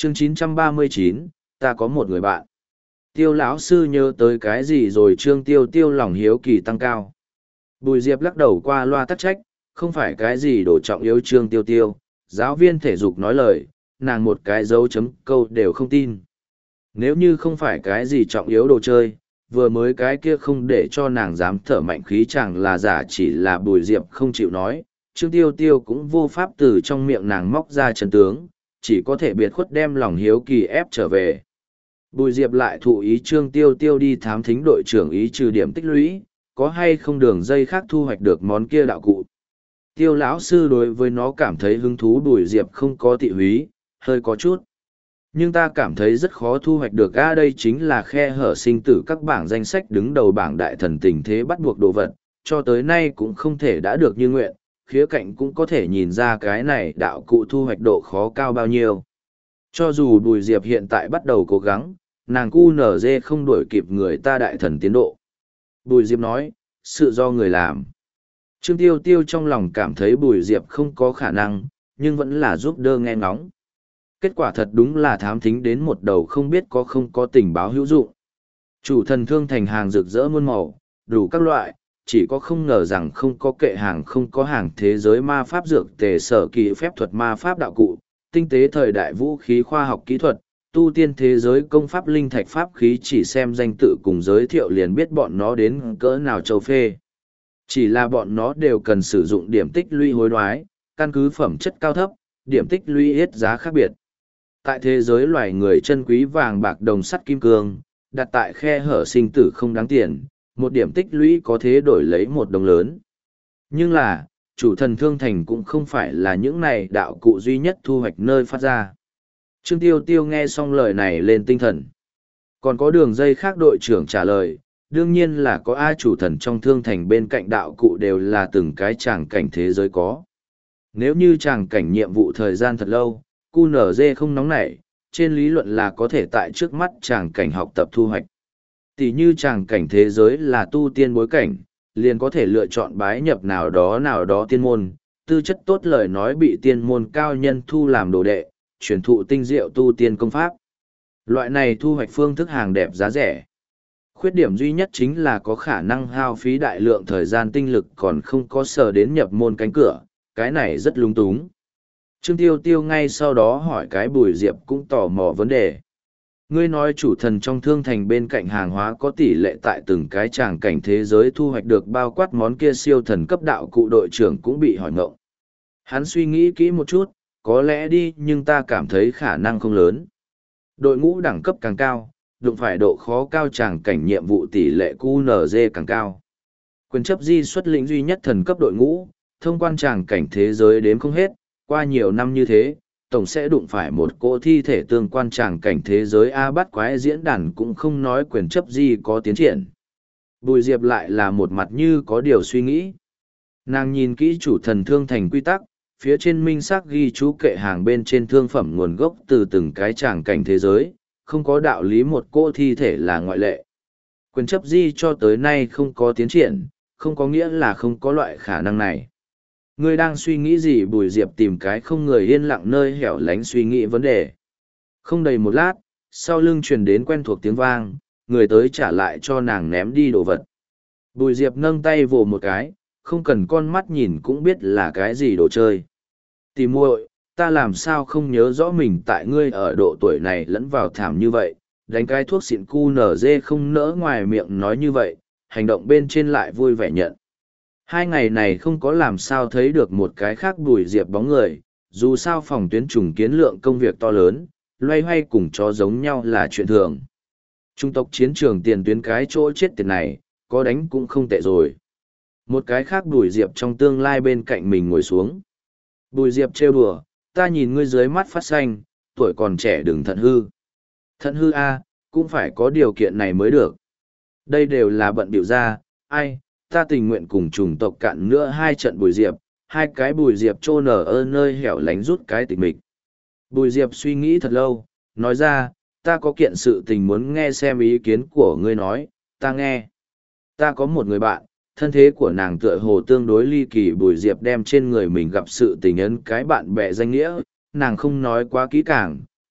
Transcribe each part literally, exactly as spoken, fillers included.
chương chín trăm ba mươi chín, ta có một người bạn. Tiêu lão sư nhớ tới cái gì rồi Trương Tiêu Tiêu lòng hiếu kỳ tăng cao. Bùi Diệp lắc đầu qua loa tắc trách, không phải cái gì đồ trọng yếu Trương Tiêu Tiêu, giáo viên thể dục nói lời, nàng một cái dấu chấm câu đều không tin. Nếu như không phải cái gì trọng yếu đồ chơi, vừa mới cái kia không để cho nàng dám thở mạnh khí chẳng là giả chỉ là Bùi Diệp không chịu nói, Trương Tiêu Tiêu cũng vô pháp từ trong miệng nàng móc ra chân tướng, chỉ có thể biệt khuất đem lòng hiếu kỳ ép trở về. Bùi Diệp lại thụ ý Trương Tiêu Tiêu đi thám thính đội trưởng ý trừ điểm tích lũy, có hay không đường dây khác thu hoạch được món kia đạo cụ. Tiêu lão sư đối với nó cảm thấy hứng thú. Bùi Diệp không có tị húy, hơi có chút. Nhưng ta cảm thấy rất khó thu hoạch được. A đây chính là khe hở sinh tử các bảng danh sách đứng đầu bảng đại thần tình thế bắt buộc đồ vật, cho tới nay cũng không thể đã được như nguyện, khía cạnh cũng có thể nhìn ra cái này đạo cụ thu hoạch độ khó cao bao nhiêu. Cho dù Bùi Diệp hiện tại bắt đầu cố gắng, nàng cu nở dê không đuổi kịp người ta đại thần tiến độ. Bùi Diệp nói, sự do người làm. Trương Tiêu Tiêu trong lòng cảm thấy Bùi Diệp không có khả năng, nhưng vẫn là giúp đỡ nghe ngóng. Kết quả thật đúng là thám thính đến một đầu không biết có không có tình báo hữu dụng. Chủ thần thương thành hàng rực rỡ muôn màu, đủ các loại, chỉ có không ngờ rằng không có kệ hàng không có hàng thế giới ma pháp dược tề sở kỳ phép thuật ma pháp đạo cụ, tinh tế thời đại vũ khí khoa học kỹ thuật, tu tiên thế giới công pháp linh thạch pháp khí chỉ xem danh tự cùng giới thiệu liền biết bọn nó đến cỡ nào châu phê. Chỉ là bọn nó đều cần sử dụng điểm tích lũy hối đoái, căn cứ phẩm chất cao thấp, điểm tích lũy hết giá khác biệt. Tại thế giới loài người chân quý vàng bạc đồng sắt kim cương, đặt tại khe hở sinh tử không đáng tiền, một điểm tích lũy có thế đổi lấy một đồng lớn. Nhưng là, chủ thần thương thành cũng không phải là những này đạo cụ duy nhất thu hoạch nơi phát ra. Trương Tiêu Tiêu nghe xong lời này lên tinh thần. Còn có đường dây khác đội trưởng trả lời, đương nhiên là có ai chủ thần trong thương thành bên cạnh đạo cụ đều là từng cái tràng cảnh thế giới có. Nếu như tràng cảnh nhiệm vụ thời gian thật lâu, cu nở dê không nóng nảy, trên lý luận là có thể tại trước mắt tràng cảnh học tập thu hoạch. Tỷ như tràng cảnh thế giới là tu tiên bối cảnh, liền có thể lựa chọn bái nhập nào đó nào đó tiên môn, tư chất tốt lời nói bị tiên môn cao nhân thu làm đồ đệ, truyền thụ tinh diệu tu tiên công pháp. Loại này thu hoạch phương thức hàng đẹp giá rẻ. Khuyết điểm duy nhất chính là có khả năng hao phí đại lượng thời gian tinh lực còn không có sở đến nhập môn cánh cửa, cái này rất lung túng. Trương Tiêu Tiêu ngay sau đó hỏi cái Bùi Diệp cũng tò mò vấn đề. Ngươi nói chủ thần trong thương thành bên cạnh hàng hóa có tỷ lệ tại từng cái tràng cảnh thế giới thu hoạch được bao quát món kia siêu thần cấp đạo cụ đội trưởng cũng bị hỏi ngộng. Hắn suy nghĩ kỹ một chút, có lẽ đi nhưng ta cảm thấy khả năng không lớn. Đội ngũ đẳng cấp càng cao, đụng phải độ khó cao tràng cảnh nhiệm vụ tỷ lệ cu nở dê càng cao. Quyền chấp di xuất lĩnh duy nhất thần cấp đội ngũ, thông quan tràng cảnh thế giới đếm không hết, qua nhiều năm như thế, tổng sẽ đụng phải một cỗ thi thể tương quan tràng cảnh thế giới A bắt quái diễn đàn cũng không nói quyền chấp di có tiến triển. Bùi Diệp lại là một mặt như có điều suy nghĩ. Nàng nhìn kỹ chủ thần thương thành quy tắc, phía trên minh xác ghi chú kệ hàng bên trên thương phẩm nguồn gốc từ từng cái tràng cảnh thế giới, không có đạo lý một cỗ thi thể là ngoại lệ. Quyền chấp di cho tới nay không có tiến triển, không có nghĩa là không có loại khả năng này. Ngươi đang suy nghĩ gì? Bùi Diệp tìm cái không người yên lặng nơi hẻo lánh suy nghĩ vấn đề. Không đầy một lát, sau lưng truyền đến quen thuộc tiếng vang, người tới trả lại cho nàng ném đi đồ vật. Bùi Diệp nâng tay vồ một cái, không cần con mắt nhìn cũng biết là cái gì đồ chơi. Tìm muội, ta làm sao không nhớ rõ mình tại ngươi ở độ tuổi này lẫn vào thảm như vậy, đánh cái thuốc xịn cu nở dê không nỡ ngoài miệng nói như vậy, hành động bên trên lại vui vẻ nhận. Hai ngày này không có làm sao thấy được một cái khác Bùi Diệp bóng người, dù sao phòng tuyến trùng kiến lượng công việc to lớn, loay hoay cùng chó giống nhau là chuyện thường. Trung tộc chiến trường tiền tuyến cái chỗ chết tiền này, có đánh cũng không tệ rồi. Một cái khác Bùi Diệp trong tương lai bên cạnh mình ngồi xuống. Bùi Diệp trêu đùa, ta nhìn ngươi dưới mắt phát xanh, tuổi còn trẻ đừng thận hư. Thận hư a, cũng phải có điều kiện này mới được. Đây đều là bận biểu ra, ai, ta tình nguyện cùng chủng tộc cạn nữa hai trận Bùi Diệp, hai cái Bùi Diệp trô nở ở nơi hẻo lánh rút cái tịch mịch. Bùi Diệp suy nghĩ thật lâu, nói ra, ta có kiện sự tình muốn nghe xem ý kiến của ngươi nói, ta nghe. Ta có một người bạn, thân thế của nàng tựa hồ tương đối ly kỳ. Bùi Diệp đem trên người mình gặp sự tình ấn cái bạn bè danh nghĩa, nàng không nói quá kỹ càng,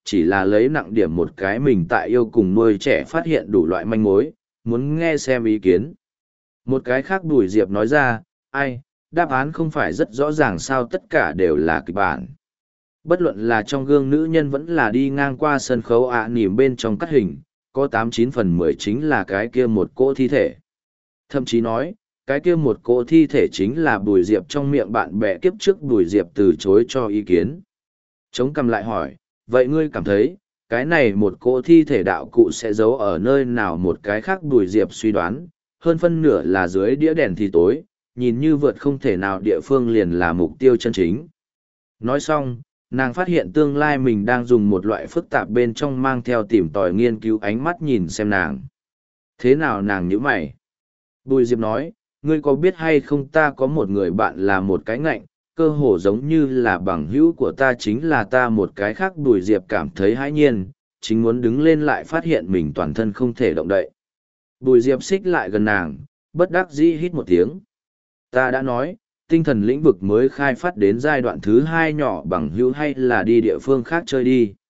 chỉ là lấy nặng điểm một cái mình tại yêu cùng nuôi trẻ phát hiện đủ loại manh mối, muốn nghe xem ý kiến. Một cái khác Bùi Diệp nói ra, ai, đáp án không phải rất rõ ràng sao tất cả đều là kịch bản. Bất luận là trong gương nữ nhân vẫn là đi ngang qua sân khấu ạ nỉm bên trong cắt hình, có tám chín phần mười chính là cái kia một cỗ thi thể. Thậm chí nói, cái kia một cỗ thi thể chính là Bùi Diệp trong miệng bạn bè kiếp trước Bùi Diệp từ chối cho ý kiến. Chống cằm lại hỏi, vậy ngươi cảm thấy, cái này một cỗ thi thể đạo cụ sẽ giấu ở nơi nào? Một cái khác Bùi Diệp suy đoán, hơn phân nửa là dưới đĩa đèn thì tối, nhìn như vượt không thể nào địa phương liền là mục tiêu chân chính. Nói xong, nàng phát hiện tương lai mình đang dùng một loại phức tạp bên trong mang theo tìm tòi nghiên cứu ánh mắt nhìn xem nàng. Thế nào nàng nhíu mày? Bùi Diệp nói, ngươi có biết hay không ta có một người bạn là một cái ngạnh, cơ hồ giống như là bằng hữu của ta chính là ta một cái khác. Bùi Diệp cảm thấy hãi nhiên, chính muốn đứng lên lại phát hiện mình toàn thân không thể động đậy. Bùi Diệp xích lại gần nàng, bất đắc dĩ hít một tiếng. Ta đã nói, tinh thần lĩnh vực mới khai phát đến giai đoạn thứ hai, nhỏ bằng hữu hay là đi địa phương khác chơi đi.